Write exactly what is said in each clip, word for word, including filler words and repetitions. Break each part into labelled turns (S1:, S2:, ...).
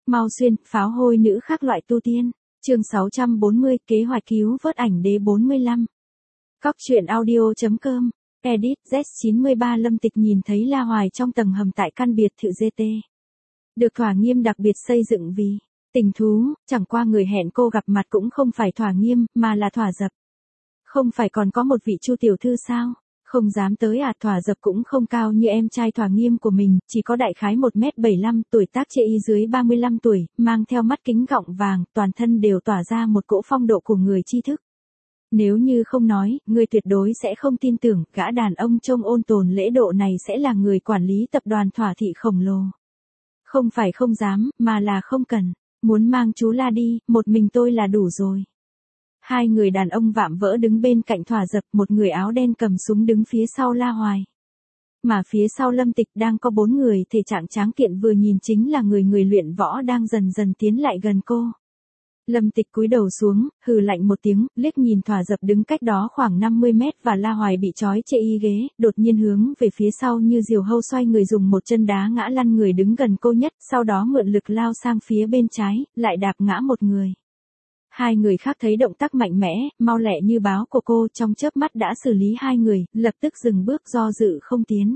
S1: Mau xuyên, pháo hôi nữ khác loại tu tiên. Chương sáu trăm bốn mươi, kế hoạch cứu vớt ảnh đế bốn mươi lăm. Cóc truyện audio.com. Edit Z chín mươi ba. Lâm Tịch nhìn thấy La Hoài trong tầng hầm tại căn biệt thự giê tê. Được Thỏa Nghiêm đặc biệt xây dựng vì tình thú, chẳng qua người hẹn cô gặp mặt cũng không phải Thỏa Nghiêm, mà là Thỏa Dập. Không phải còn có một vị Chu tiểu thư sao? Không dám tới à? Thỏa Dập cũng không cao như em trai Thỏa Nghiêm của mình, chỉ có đại khái một mét bảy mươi lăm, tuổi tác chê y dưới ba mươi lăm tuổi, mang theo mắt kính gọng vàng, toàn thân đều tỏa ra một cỗ phong độ của người tri thức. Nếu như không nói, người tuyệt đối sẽ không tin tưởng, gã đàn ông trông ôn tồn lễ độ này sẽ là người quản lý tập đoàn Thỏa thị khổng lồ. Không phải không dám, mà là không cần. Muốn mang chú La đi, một mình tôi là đủ rồi. Hai người đàn ông vạm vỡ đứng bên cạnh Thỏa Dập, một người áo đen cầm súng đứng phía sau La Hoài. Mà phía sau Lâm Tịch đang có bốn người, thể trạng tráng kiện vừa nhìn chính là người người luyện võ đang dần dần tiến lại gần cô. Lâm Tịch cúi đầu xuống, hừ lạnh một tiếng, liếc nhìn Thỏa Dập đứng cách đó khoảng năm mươi mét và La Hoài bị trói chê y ghế, đột nhiên hướng về phía sau như diều hâu xoay người dùng một chân đá ngã lăn người đứng gần cô nhất, sau đó mượn lực lao sang phía bên trái, lại đạp ngã một người. Hai người khác thấy động tác mạnh mẽ, mau lẹ như báo của cô, trong chớp mắt đã xử lý hai người, lập tức dừng bước do dự không tiến.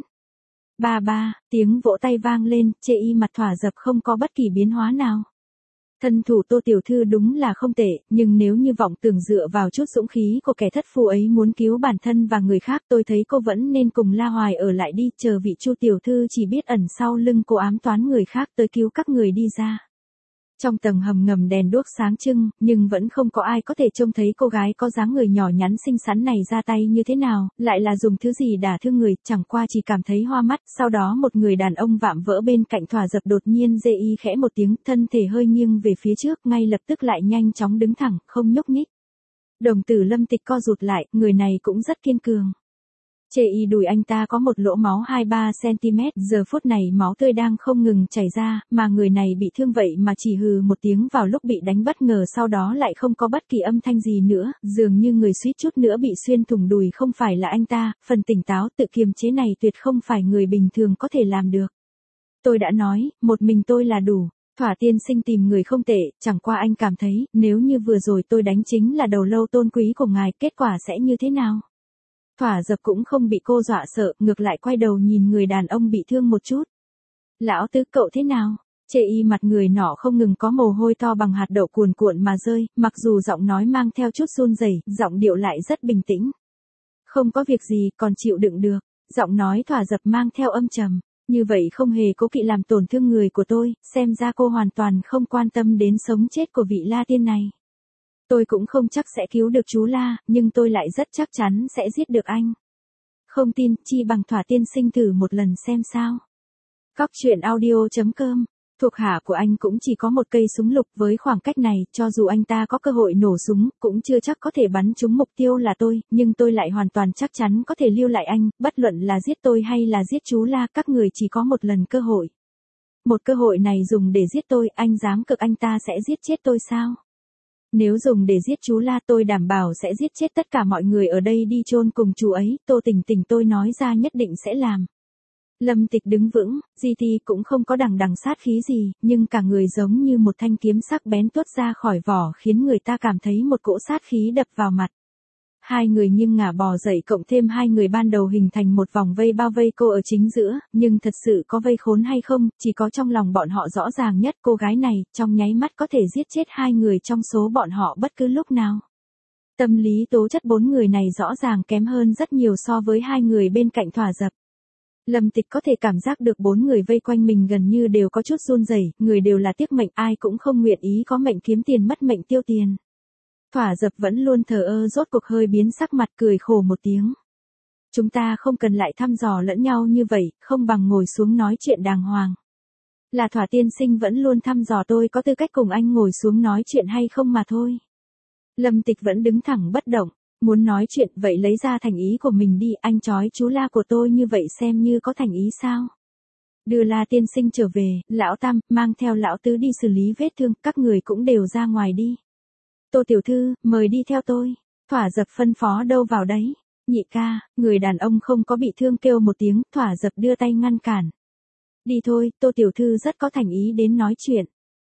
S1: Ba ba, tiếng vỗ tay vang lên, chê y mặt Thỏa Dập không có bất kỳ biến hóa nào. Thân thủ Tô tiểu thư đúng là không tệ, nhưng nếu như vọng tưởng dựa vào chút dũng khí của kẻ thất phu ấy muốn cứu bản thân và người khác, tôi thấy cô vẫn nên cùng La Hoài ở lại đi, chờ vị Chu tiểu thư chỉ biết ẩn sau lưng cô ám toán người khác tới cứu các người đi ra. Trong tầng hầm ngầm đèn đuốc sáng trưng, nhưng vẫn không có ai có thể trông thấy cô gái có dáng người nhỏ nhắn xinh xắn này ra tay như thế nào, lại là dùng thứ gì đả thương người, chẳng qua chỉ cảm thấy hoa mắt. Sau đó một người đàn ông vạm vỡ bên cạnh Thỏa Dập đột nhiên dê y khẽ một tiếng, thân thể hơi nghiêng về phía trước, ngay lập tức lại nhanh chóng đứng thẳng, không nhúc nhích. Đồng tử Lâm Tịch co rụt lại, người này cũng rất kiên cường. Chê y đùi anh ta có một lỗ máu hai ba xăng-ti-mét, giờ phút này máu tươi đang không ngừng chảy ra, mà người này bị thương vậy mà chỉ hừ một tiếng vào lúc bị đánh bất ngờ, sau đó lại không có bất kỳ âm thanh gì nữa, dường như người suýt chút nữa bị xuyên thủng đùi không phải là anh ta. Phần tỉnh táo tự kiềm chế này tuyệt không phải người bình thường có thể làm được. Tôi đã nói, một mình tôi là đủ. Thỏa tiên sinh tìm người không tệ, chẳng qua anh cảm thấy, nếu như vừa rồi tôi đánh chính là đầu lâu tôn quý của ngài, kết quả sẽ như thế nào? Thỏa Dập cũng không bị cô dọa sợ, ngược lại quay đầu nhìn người đàn ông bị thương một chút. Lão tứ, cậu thế nào? Chê y mặt người nọ không ngừng có mồ hôi to bằng hạt đậu cuồn cuộn mà rơi, mặc dù giọng nói mang theo chút run rẩy, giọng điệu lại rất bình tĩnh. Không có việc gì, còn chịu đựng được. Giọng nói Thỏa Dập mang theo âm trầm. Như vậy không hề cố kỵ làm tổn thương người của tôi, xem ra cô hoàn toàn không quan tâm đến sống chết của vị La Tiên này. Tôi cũng không chắc sẽ cứu được chú La, nhưng tôi lại rất chắc chắn sẽ giết được anh. Không tin, chi bằng Thỏa tiên sinh thử một lần xem sao. Cóc truyện audio.com. Thuộc hạ của anh cũng chỉ có một cây súng lục, với khoảng cách này, cho dù anh ta có cơ hội nổ súng, cũng chưa chắc có thể bắn trúng mục tiêu là tôi, nhưng tôi lại hoàn toàn chắc chắn có thể lưu lại anh, bất luận là giết tôi hay là giết chú La, các người chỉ có một lần cơ hội. Một cơ hội này dùng để giết tôi, anh dám cực anh ta sẽ giết chết tôi sao? Nếu dùng để giết chú La, tôi đảm bảo sẽ giết chết tất cả mọi người ở đây đi chôn cùng chú ấy, Tô Tình Tình tôi nói ra nhất định sẽ làm. Lâm Tịch đứng vững, giê tê cũng không có đằng đằng sát khí gì, nhưng cả người giống như một thanh kiếm sắc bén tuốt ra khỏi vỏ, khiến người ta cảm thấy một cỗ sát khí đập vào mặt. Hai người nghiêng ngả bò dậy, cộng thêm hai người ban đầu hình thành một vòng vây bao vây cô ở chính giữa, nhưng thật sự có vây khốn hay không, chỉ có trong lòng bọn họ rõ ràng nhất. Cô gái này, trong nháy mắt có thể giết chết hai người trong số bọn họ bất cứ lúc nào. Tâm lý tố chất bốn người này rõ ràng kém hơn rất nhiều so với hai người bên cạnh Thỏa Dập. Lâm Tịch có thể cảm giác được bốn người vây quanh mình gần như đều có chút run rẩy, người đều là tiếc mệnh, ai cũng không nguyện ý có mệnh kiếm tiền mất mệnh tiêu tiền. Thỏa Dập vẫn luôn thờ ơ, rốt cuộc hơi biến sắc mặt, cười khổ một tiếng. Chúng ta không cần lại thăm dò lẫn nhau như vậy, không bằng ngồi xuống nói chuyện đàng hoàng. Là Thỏa tiên sinh vẫn luôn thăm dò tôi có tư cách cùng anh ngồi xuống nói chuyện hay không mà thôi. Lâm Tịch vẫn đứng thẳng bất động, muốn nói chuyện vậy lấy ra thành ý của mình đi, anh trói chú La của tôi như vậy xem như có thành ý sao? Đưa La tiên sinh trở về, lão Tam, mang theo lão Tứ đi xử lý vết thương, các người cũng đều ra ngoài đi. Tô tiểu thư, mời đi theo tôi. Thỏa Dập phân phó. Đâu vào đấy. Nhị ca, người đàn ông không có bị thương kêu một tiếng, Thỏa Dập đưa tay ngăn cản. Đi thôi, Tô tiểu thư rất có thành ý đến nói chuyện.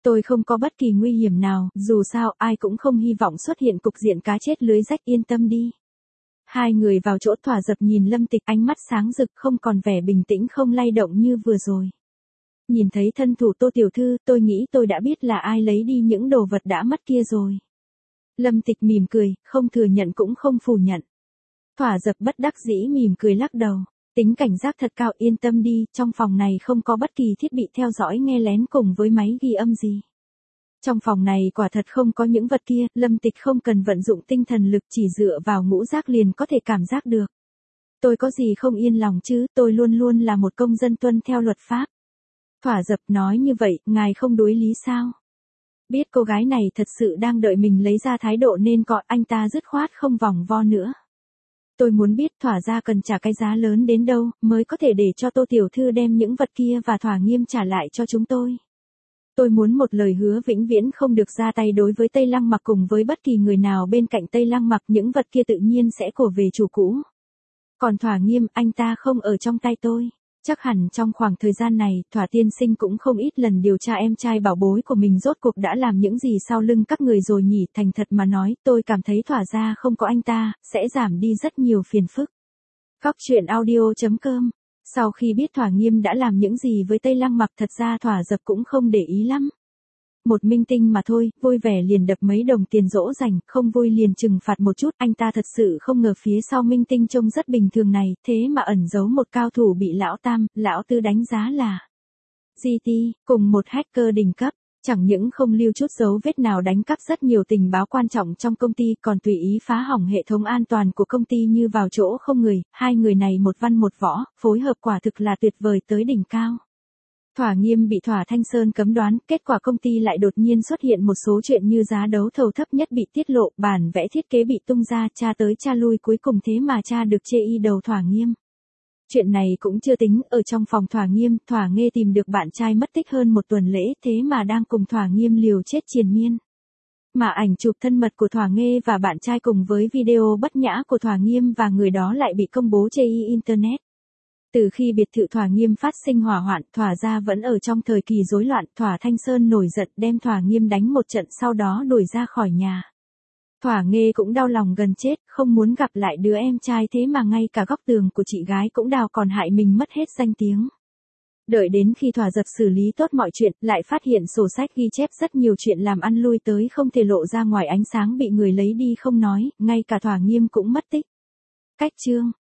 S1: Tôi không có bất kỳ nguy hiểm nào, dù sao ai cũng không hy vọng xuất hiện cục diện cá chết lưới rách, yên tâm đi. Hai người vào chỗ Thỏa Dập nhìn Lâm Tịch, ánh mắt sáng rực, không còn vẻ bình tĩnh không lay động như vừa rồi. Nhìn thấy thân thủ Tô tiểu thư, tôi nghĩ tôi đã biết là ai lấy đi những đồ vật đã mất kia rồi. Lâm Tịch mỉm cười, không thừa nhận cũng không phủ nhận. Thỏa Dập bất đắc dĩ mỉm cười lắc đầu. Tính cảnh giác thật cao, yên tâm đi, trong phòng này không có bất kỳ thiết bị theo dõi nghe lén cùng với máy ghi âm gì. Trong phòng này quả thật không có những vật kia, Lâm Tịch không cần vận dụng tinh thần lực, chỉ dựa vào ngũ giác liền có thể cảm giác được. Tôi có gì không yên lòng chứ, tôi luôn luôn là một công dân tuân theo luật pháp. Thỏa Dập nói như vậy, ngài không đối lý sao? Biết cô gái này thật sự đang đợi mình lấy ra thái độ nên gọi anh ta dứt khoát không vòng vo nữa. Tôi muốn biết Thỏa gia cần trả cái giá lớn đến đâu, mới có thể để cho Tô tiểu thư đem những vật kia và Thỏa Nghiêm trả lại cho chúng tôi. Tôi muốn một lời hứa vĩnh viễn không được ra tay đối với Tây Lăng Mặc cùng với bất kỳ người nào bên cạnh Tây Lăng Mặc, những vật kia tự nhiên sẽ cổ về chủ cũ. Còn Thỏa Nghiêm, anh ta không ở trong tay tôi. Chắc hẳn trong khoảng thời gian này, Thỏa tiên sinh cũng không ít lần điều tra em trai bảo bối của mình rốt cuộc đã làm những gì sau lưng các người rồi nhỉ. Thành thật mà nói, tôi cảm thấy Thỏa gia không có anh ta, sẽ giảm đi rất nhiều phiền phức. Cóc truyện audio chấm com. Sau khi biết Thỏa Nghiêm đã làm những gì với Tây Lăng Mặc, thật ra Thỏa Dập cũng không để ý lắm. Một minh tinh mà thôi, vui vẻ liền đập mấy đồng tiền dỗ dành, không vui liền trừng phạt một chút. Anh ta thật sự không ngờ phía sau minh tinh trông rất bình thường này, thế mà ẩn giấu một cao thủ bị lão Tam, lão Tư đánh giá là giê tê, cùng một hacker đỉnh cấp. Chẳng những không lưu chút dấu vết nào đánh cắp rất nhiều tình báo quan trọng trong công ty, còn tùy ý phá hỏng hệ thống an toàn của công ty như vào chỗ không người. Hai người này một văn một võ, phối hợp quả thực là tuyệt vời tới đỉnh cao. Thỏa Nghiêm bị Thỏa Thanh Sơn cấm đoán, kết quả công ty lại đột nhiên xuất hiện một số chuyện như giá đấu thầu thấp nhất bị tiết lộ, bản vẽ thiết kế bị tung ra, tra tới tra lui cuối cùng thế mà tra được chê y đầu Thỏa Nghiêm. Chuyện này cũng chưa tính, ở trong phòng Thỏa Nghiêm, Thỏa Nghê tìm được bạn trai mất tích hơn một tuần lễ, thế mà đang cùng Thỏa Nghiêm liều chết triền miên. Mà ảnh chụp thân mật của Thỏa Nghê và bạn trai cùng với video bất nhã của Thỏa Nghiêm và người đó lại bị công bố chê y internet. Từ khi biệt thự Thỏa Nghiêm phát sinh hỏa hoạn, Thỏa gia vẫn ở trong thời kỳ rối loạn. Thỏa Thanh Sơn nổi giận đem Thỏa Nghiêm đánh một trận, sau đó đuổi ra khỏi nhà. Thỏa Nghê cũng đau lòng gần chết, không muốn gặp lại đứa em trai, thế mà ngay cả góc tường của chị gái cũng đào, còn hại mình mất hết danh tiếng. Đợi đến khi Thỏa Dập xử lý tốt mọi chuyện, lại phát hiện sổ sách ghi chép rất nhiều chuyện làm ăn lui tới không thể lộ ra ngoài ánh sáng bị người lấy đi không nói, ngay cả Thỏa Nghiêm cũng mất tích. Cách chương